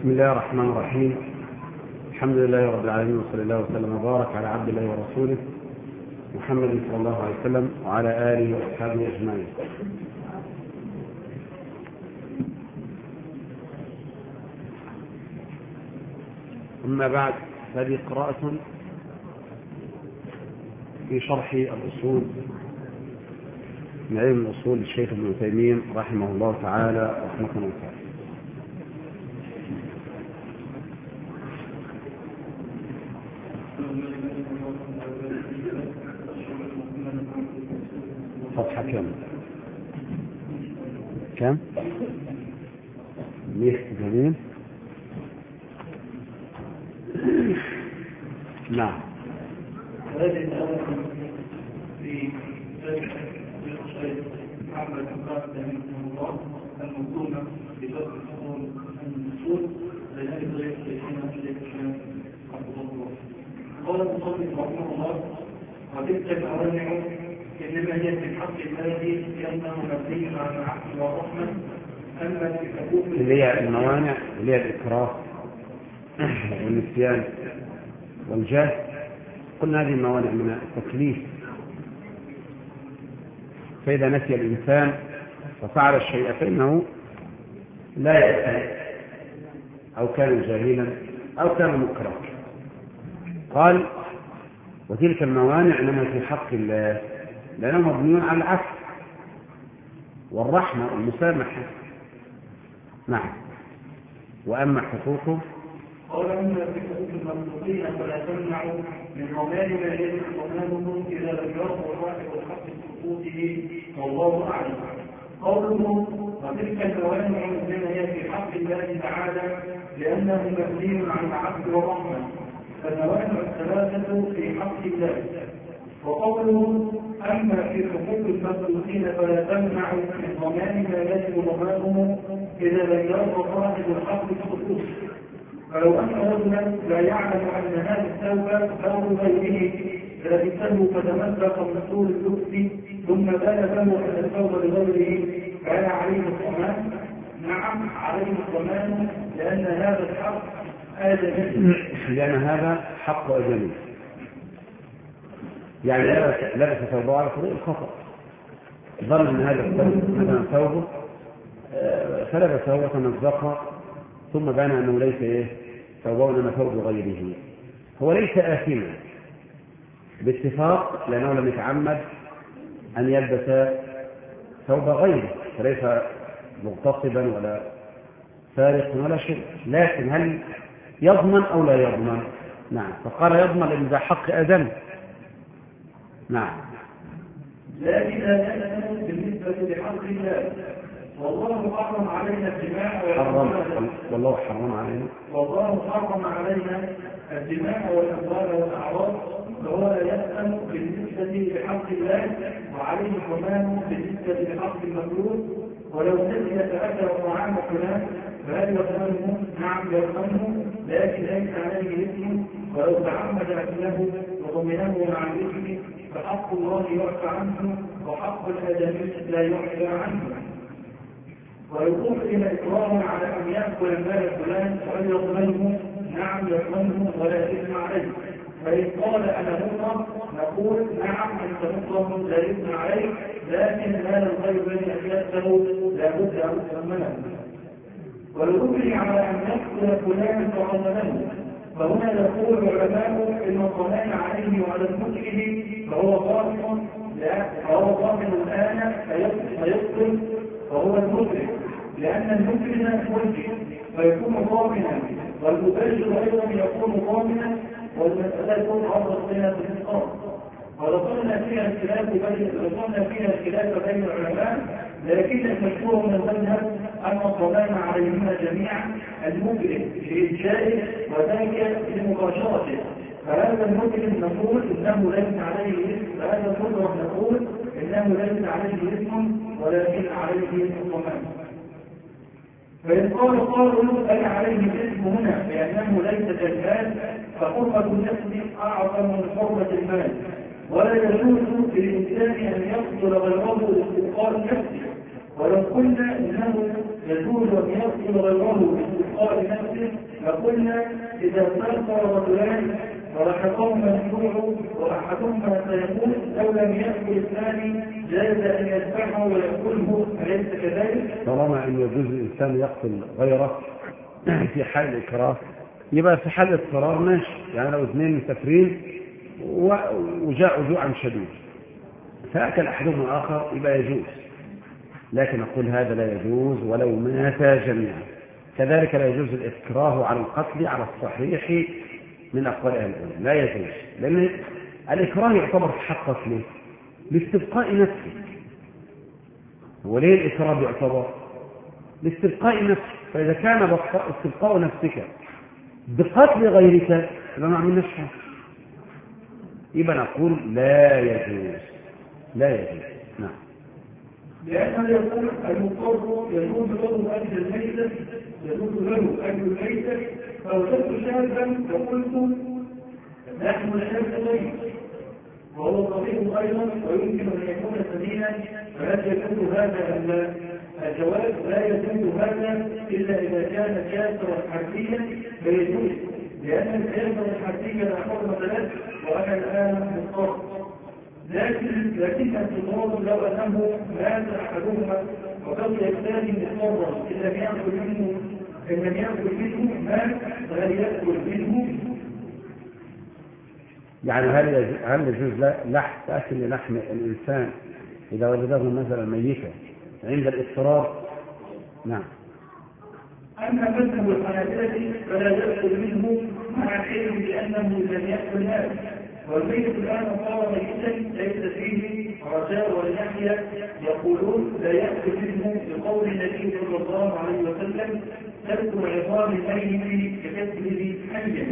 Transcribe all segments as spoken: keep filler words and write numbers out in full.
بسم الله الرحمن الرحيم. الحمد لله رب العالمين، وصلى الله وسلم وبارك على عبد الله ورسوله محمد صلى الله عليه وسلم وعلى آله وأصحابه أجمعين. أما بعد، هذه قراءة في شرح الأصول من علم الأصول للشيخ ابن تيمية رحمه الله تعالى رحمة واسعة. صفحة كم؟ كم؟ مية جميل. نعم. هذه الآية في الشيخ محمد بن رحمه الله الموضوعة بشرح الأصول الأصول لذلك غير شيخنا الشيخ رحمه الله. قال المصنف رحمه الله: وتلك الأوامر إنما هي في حق الله لأنه مبني على العقل والرحمة. أما في حقوق اللي هي الموانع اللي هي الإكراه والنسيان والجهل، قلنا هذه الموانع من التكليف. فإذا نسي الإنسان ففعل الشيء فإنه لا يأثم، أو كان جاهلا أو كان مكره. قال: وتلك الموانع إنما في حق الله لأنه مبني على العفو والرحمة والمسامحة. نعم. وأما حقوقه قال: أما في حقوق المخلوقين فلا تمنعوا من ضمان ما يجب ضمانه إذا لم يرضى صاحب الحق بحقوقه، والله أعلم. قوله: وتلك الموانع إنما هي في حق الله تعالى لأنه مبني على العفو والرحمة، فالموانع الثلاثة في حق الله. وقوله: أما في حقوق المخلوقين فلا تمنعوا من ضمان ما يجب ضمانه إذا لم يرضى صاحب الحق بحقوقه. فلو أن رجلا لا يعلم أن هذا الثوب ثوب غيره لبسه فتمسك بطول اللبس ثم بان له أن الثوب لغيره، كان عليه الضمان؟ نعم، عليه الضمان، لأن هذا الحق آدمي. لأن هذا حق آدمي، يعني لبس ثوبه على طريق الخطأ، ظن أن هذا الثوب مثلا ثوبه فلبسه وتمزق ثم بان أنه ليس إيه ثوبه إنما ثوب غيره. هو ليس آثما باتفاق، لأنه لم يتعمد أن يلبس ثوب غيره، فليس مغتصبا ولا سارق ولا شيء. لكن هل يضمن أو لا يضمن؟ نعم. فقال يضمن لأن ذا حق آدم. نعم. لكن لا بالنسبة لحق الله، والله حرم علينا الدماء حرم والله حرم علينا والله حرم علينا الدماء والأموال والأعراض، فهو لا يأثم بالنسبة لحق الله وعليه الضمان بالنسبة لحق المخلوق. ولو نسي تأثر طعام فلان فهل يضمنه؟ نعم يضمنه، لكن ليس عليه إثم. ولو تعمد أكله وضمنه مع الإثم فحق الله يعفى عنه وحق الآدمي لا يعفى عنه. ويقول إلى إكراه على أن يأكل مال فلان فهل يضمنه؟ نعم يضمنه ولا إثم عليه. فإن قال أنا مكره نقول: نعم أنت مكره لا إثم عليك، لكن مال الغير الذي أكلته لا بد أن تضمنه. ويقول على أن يأكل فلان فضمنه، فهنا يقول العلماء إن الضمان عليه وعلى المكره فهو ضامن، لا فهو ضامن الآن فيقتل فهو المكره، لأن المكره ملجئ فيكون ضامنا، والمباشر أيضا يكون ضامنا، والمسألة يكون عرض بين الانتقام. ولقلنا فيها الخلاف بين لقلنا فيها الخلاف بين العلماء، لكن المشهور من المذهب أن الضمان عليهما جميعا المكره في إنشائه وذاك في مباشرته. فهذا المكره نقول إنه ليس عليه إثم، فهذا المكره نقول إنه ليس عليه إثم ولكن عليه الضمان. فإن قال قالوا أنا عليه الإثم هنا لأنه ليس كالمال، فحرمة النفس أعظم من حرمة المال، ولا يجوز للإنسان أن يقتل غيره لاستبقاء نفسه، ولو قلنا إنه يجوز أن يقتل غيره باستبقاء نفسه لقلنا إذا سافر رجلان ورحمهما الجوع وأحدهما سيموت لو لم يأكل الثاني جاز أن يذبحه ويأكله، أليس كذلك؟ طالما أن يجوز الإنسان يقتل غيره في حال الإكراه يبقى في حال الاضطرار ماشي، يعني لو اثنين مسافرين وجاءوا جوعا شديد فأكل أحدهم الآخر يبقى يجوز، لكن أقول هذا لا يجوز ولو ماتا جميعا. كذلك لا يجوز الإكراه على القتل على الصحيح من أقوال أهل العلم، لا يجوز، لأن الإكراه يعتبر في حقك ليه؟ لاستبقاء نفسك. وليه الإكراه يعتبر؟ لاستبقاء نفسك، فإذا كان استبقاء نفسك بقتل غيرك يبقى ما عملناش حاجة، يبقى نقول لا يجوز لا يجوز. نعم. لأنه يقول المضطر يجوز له أكل الميتة يجوز له أكل الميتة فوجدت شابا وقلت نحن الشاب غير وهو طبيب أيضا ويمكن أن يكون سمينا، فهل يجوز هذا الجواز؟ لا يجوز هذا إلا إذا كان كافرا حربيا فيجوز، لأن الكافر الحربي لا حرمة له وأنا الآن مضطر. لكن لكن التضاد لو أنه مات أحدهما وبقي الثاني مضطرا إن لم يأكل منه إن لم يأكل منه مات فهل يأكل منه؟ يعني هل يجوز هل يجوز لحم أكل لحم الإنسان إذا وجده مثلا ميتا عند الاضطرار؟ نعم. أما مذهب الحنابلة فلا يأكل منه مع العلم بأنه لم يأكل مات، والميت الآن صار ميتا ليس فيه رجاء واليحيى يقولون لا يأكل منه لقول النبي صلى الله عليه وسلم ترك عظام الميت ككسره حيا،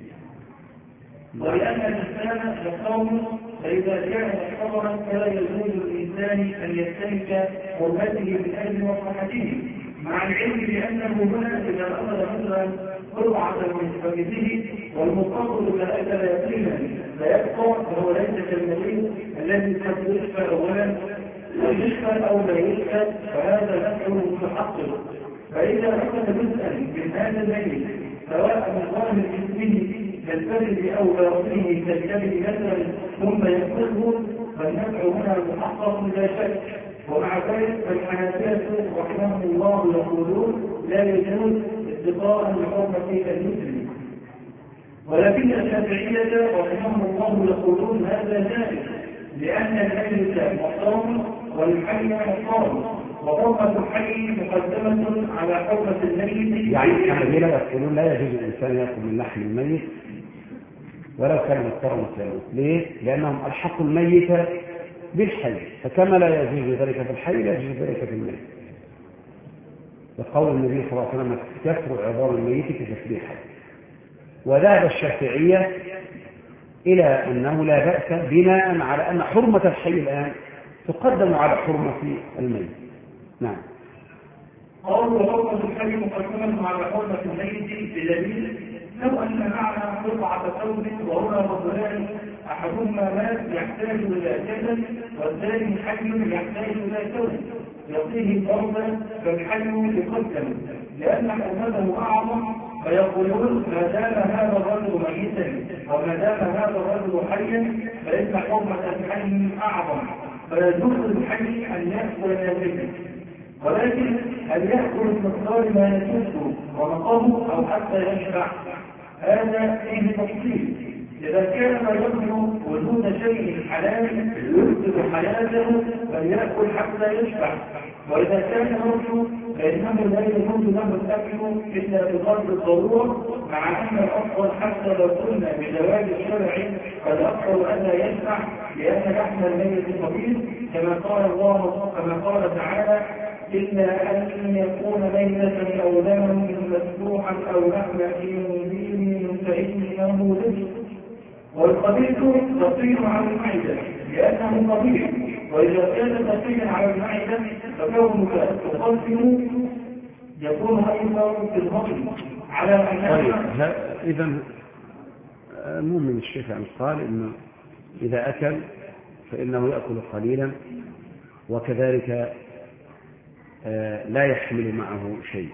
ولأن الإنسان يصوم فإذا كان محتضرا فلا يجوز للإنسان أن يستهلك حرمته من أجل مصلحته، مع العلم بأنه هنا إذا أخذ مثلا قرعة من فمه والمضطر لا أكل يقينا لا يبقى فهو ليس كالمريض الذي قد يشفى أولا ويشفى أو لا يشفى فهذا نفعه متحقق. فإذا أخذ جزءا من هذا الميت سواء من ظاهر جسمه كالفرد أو باطنه كالكبد مثلا ثم يأخذه فالنفع هنا محقق لا شك. ومع ذلك فالحنابلة رحمهم الله يقولون لا يجوز استقاء لحرمة المسلم، ولكن الشافعية رحمهم الله يقولون هذا جائز لأن الميت محترم والحي محترم وحرمة الحي مقدمة على حرمة الميت. يعني الحنابلة يقولون لا يجوز الإنسان يأكل من لحم الميت ولو كان محترما كامل. ليه؟ لأنهم ألحقوا الميت بالحي، فكما لا يجوز ذلك في الحي لا يجوز ذلك في الميت، لقول النبي صلى الله عليه وسلم كسر عظام الميت ككسر الحي. وذهب الشافعية إلى أنه لا بأس بناء على أن حرمة الحي الآن تقدم على حرمة الميت. نعم. قالوا وحرمة الحي مقدمة على حرمة الميت بدليل لو أن معنا قطعة ثوب وهنا رجلان أحدهما مات يحتاج إلى جسد والثاني حي يحتاج إلى ثوب يعطيه الأرض فالحي يقدم لأن حرمته أعظم، فيقولون ما دام هذا الرجل ميتا وما دام هذا الرجل حيا فإن حرمة الحي أعظم، فيجوز الحي أن يأكل نافذا، ولكن هل يأكل بمقدار ما يسوسه ونقضه أو حتى يشبع؟ هذا فيه تفصيل. إذا كان يظن وجود شيء حلال يفسد حياته فليأكل حتى يشبع، وإذا كان يرجو فإنه لا يجوز له الأكل إلا بغرض الضرورة، مع أن الأفضل حتى لو قلنا بجواز الشرع فالأفضل ألا يشبع لأن لحم الميت طبيب كما قال الله كما قال تعالى إلا أن يكون ميتة أو دما مسفوحا أو لحم خنزير فإنه رزق. والقبيل تقيم على المعدة لأنه قبيل، وإذا كان تقيما على المعدة فكونك تقدم يكون أيضا في الهضم على أنها. إذا المؤمن الشيخ يعني قال إنه إذا أكل فإنه يأكل قليلا، وكذلك لا يحمل معه شيء.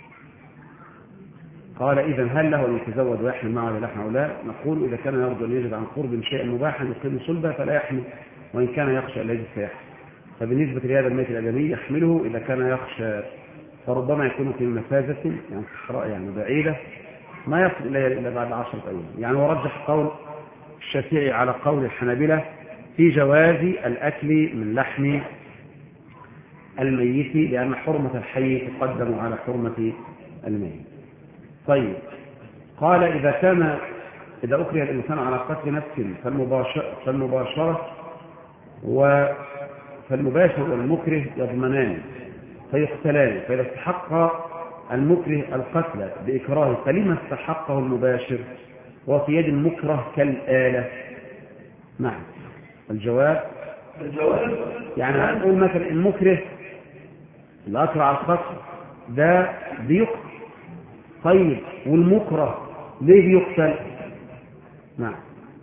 قال إذن هل له أن يتزود ويحمل معه لحم أو لا؟ نقول إذا كان يرجو أن يجد عن قرب شيئا مباحا يقيم صلبه فلا يحمل، وإن كان يخشى أن يجد فيحمل. فبالنسبة لهذا الميت الأدمي يحمله إذا كان يخشى، فربما يكون في مفازة يعني صحراء يعني بعيدة ما يصل إليه إلا بعد عشرة أيام. يعني ورجح قول الشافعي على قول الحنابلة في جواز الأكل من لحم الميت لأن حرمة الحي تقدم على حرمة الميت. طيب قال إذا كان إذا أكره الإنسان على قتل نفس فالمباشرة, فالمباشرة و فالمباشر والمكره يضمنان فيقتلان، فإذا استحق المكره القتل بإكراه فلما استحقه المباشر وفي يد المكره كالآلة؟ نعم الجواب الجواب يعني هنقول مثلا المكره اللي أكره على القتل ده بيقتل، طيب والمكره ليه بيقتل؟ نعم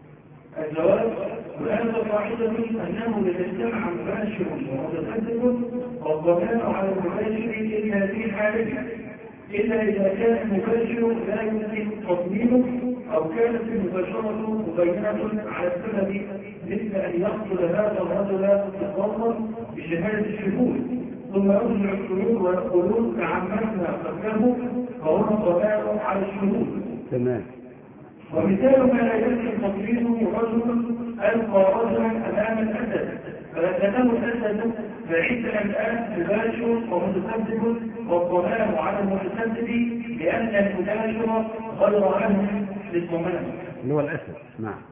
الجواب وأن قاعدة أنه يتجمع مباشر ومتقدم والضمان على المباشر إلا في حالته، إلا إذا كان المباشر لا يمكن تضمينه أو كانت المباشرة مبينة على السبب، مثل أن يقتل هذا الرجل تضمن بشهادة الشهود ثم يرجع الشهود ويقولون تعمدنا قتله فهو الضمان على الشهود. تمام. ومثال ما لا يمكن تضمينه رجل ألقى رجلا أمام الأسد فلكنه الأسد فعندنا الآن مباشر ومتسبب والضمان على المتسبب لأن المباشر غير أهل للضمان اللي هو الأسد. نعم.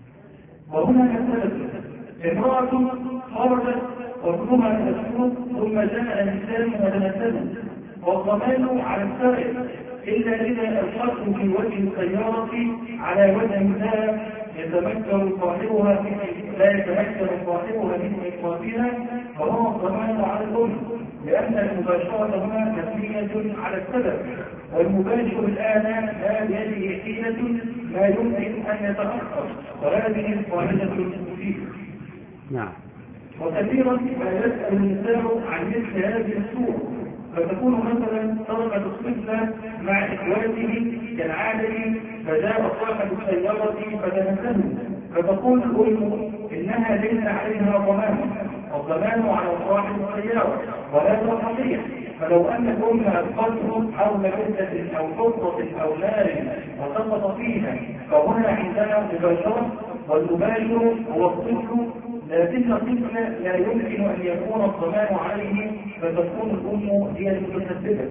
وهنا نتسبب امرأة خرجت وابنها مسكوت ثم جاء الإنسان وتنسبه والضمان على السارق إلا إذا ألقته في وجه السيارة على وجه لا يتمكن صاحبها من لا يتمكن صاحبها من إيقافها فهو الضمان على الأم، لأن المباشرة هنا مبنية على السبب، والمباشر الآن لا بيده حيلة ما يمكن أن يتأخر، وهذه قاعدة فيه. نعم. وكثيرا ما يسأل النساء عن مثل هذه الصورة، فتكون مثلا تركت الطفل مع إخواته كالعادة فجاء صاحب السيارة فتنسله، فتقول الأم إنها ليس عليها ضمان، والضمان على صاحب السيارة وهذا صحيح. فلو أن الأم أسقطه حول بيتة أو حفرة أو نار وسقط فيها فهنا عندنا مباشرة، والمباشر هو الطفل، لكن الطفل لا يمكن أن يكون الضمان عليه فتكون الأم هي المتسببة،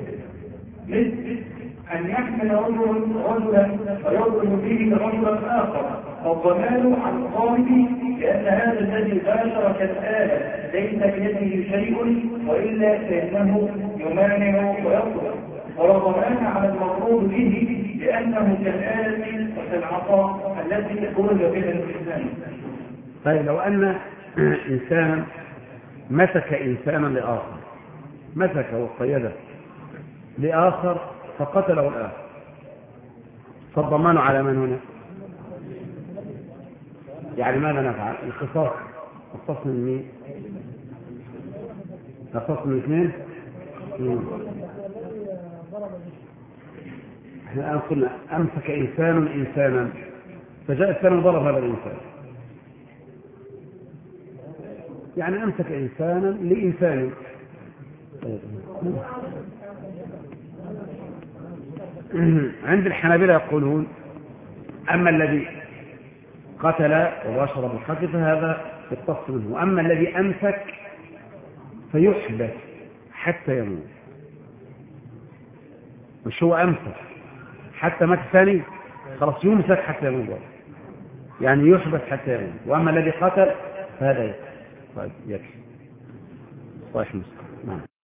مثل أن يحمل رجل رجلا فيضرب به رجلا آخر فالضمان على الضارب لأن هذا الذي باشر كالآلة ليس بيده شيء وإلا فإنه يمانع ويضرب، ولا ضمان على المضروب به لأنه كالآلة وكالعصا التي خرج بها الإنسان. طيب لو أن إنسانا مسك إنسانا لآخر، مسك وقيده لآخر فقتله الآخر، فالضمان على من هنا؟ يعني ماذا نفعل؟ القصاص. القصاص من مين؟ القصاص من اثنين؟ احنا الآن قلنا أمسك إنسان إنسانا فجاء الثاني ضرب هذا الإنسان، يعني أمسك إنسانا لإنسان. عند الحنابلة يقولون أما الذي قتل وباشر بالقتل فهذا يقتص منه، وأما الذي أمسك فيحبس حتى يموت. مش هو أمسك حتى مات الثاني خلاص يمسك حتى يموت، يعني يحبس حتى يموت. وأما الذي قتل فهذا يكفي. طيب يكفي. صحيح مسلم. نعم.